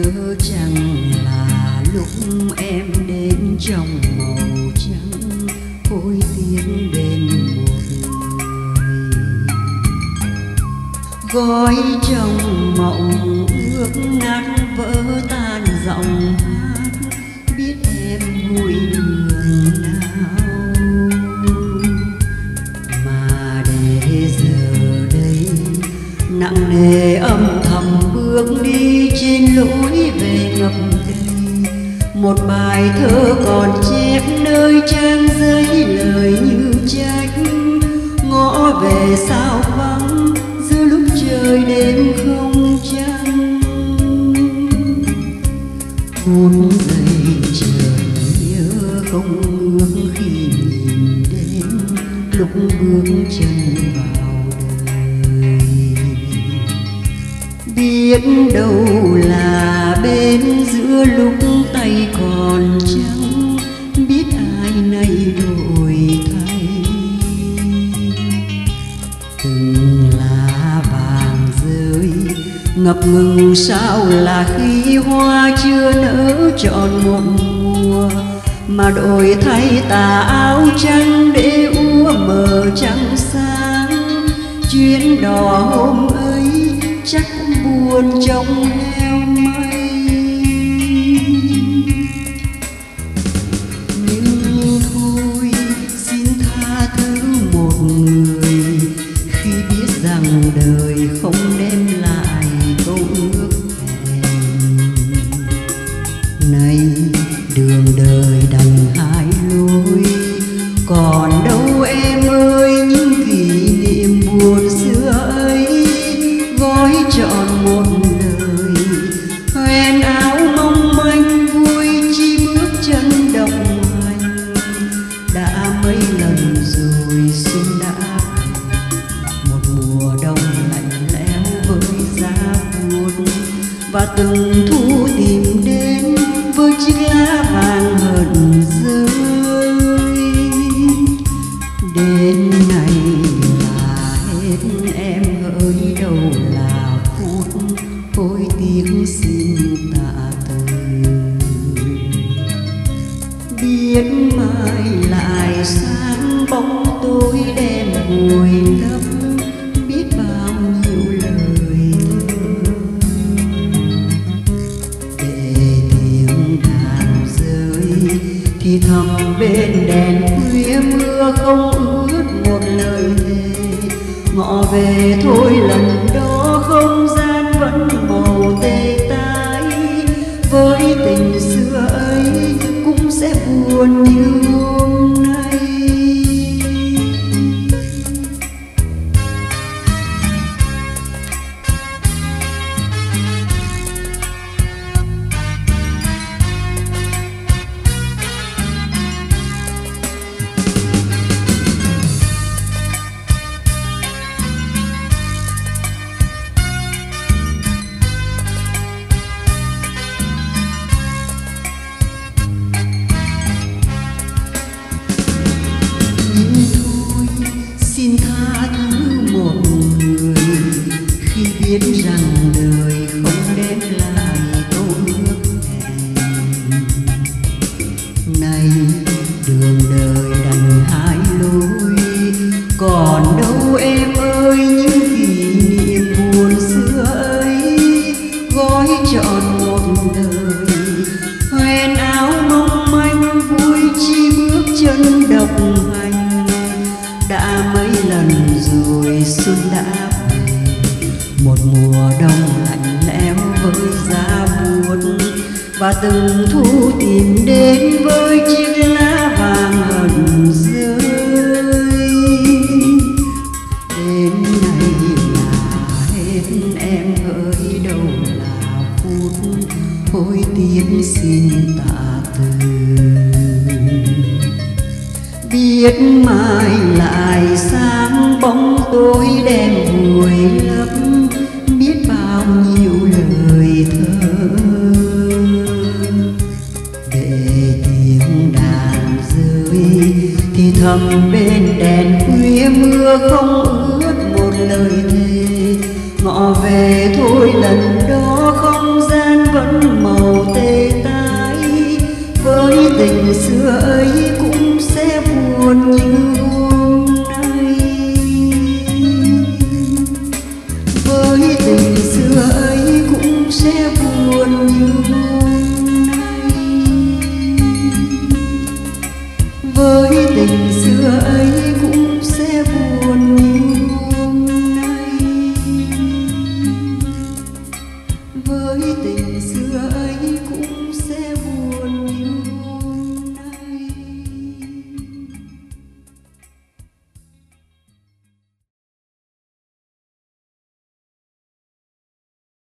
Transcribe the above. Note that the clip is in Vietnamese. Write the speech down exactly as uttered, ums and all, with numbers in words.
nhớ chẳng là lúc em đến trong màu trắng hối tiếc bên một người, gói trong mộng ước ngát vỡ tan giọng hát, biết em vui nhường nào mà để giờ đây nặng nề âm thầm bước đi trên lối về ngập ngừng. Một bài thơ còn chép nơi trang giấy lời như trách, ngõ về sao vắng giữa lúc trời đêm không trăng. Phút giây trời nhớ không ước khi nhìn đến lúc bước chân vào đời, biết đâu là bên giữa lúc tay còn trắng, biết ai nay đổi thay. Từng lá vàng rơi ngập ngừng sao là khi hoa chưa nở trọn một mùa, mà đổi thay tà áo trắng để úa mờ trăng sáng. Chuyến đò hôm ấy chắc cũng buồn trong heo mây, nhưng thôi xin tha thứ một người khi biết rằng đời không đem lại câu ước hẹn. Nay đường đời đành hai lối, còn đâu em ơi những kỷ niệm buồn xưa ấy, gói trọn một đời hoen áo mong manh vui chi bước chân đồng hành. Đã mấy lần rồi xuân đã một mùa đông lạnh lẽo với giá buồn, và từng thu tìm đến với chiếc lá vàng hờn rơi. Đến nay là hết em hỡi, đâu là phút hối tiếc xin tạ từ. Biết mai lại sáng bóng tối đen vùi lấp, biết bao nhiêu lời thơ để tiếng đàn rơi thì thầm bên đèn khuya mưa không ướt một lời thề. Ngọ về thôi lần đó không gian vẫn màu tê tái, với tình xưa ấy cũng sẽ buồn như hôm nay. Xin tha thứ một người khi biết rằng đời không đem lại câu ước hẹn. Nay đường đời đành hai lối, còn đâu em ơi những kỷ niệm buồn xưa ấy, gói trọn một đời hoen áo mong manh vui chi bước chân độc hành. Đã mấy lần rồi xuân đã về, một mùa đông lạnh lẽo với giá buồn, và từng thu tìm đến với chiếc lá vàng hờn rơi. Đến nay là hết em hỡi, đâu là phút hối tiếc xin tạ từ. Biết mai lại sáng bóng tối đen vùi lấp, biết bao nhiêu lời thơ để tiếng đàn rơi thì thầm bên đèn khuya mưa không ướt một lời thề. Ngọ về thôi lần đó không gian vẫn buồn như hôm nay. Với tình xưa ấy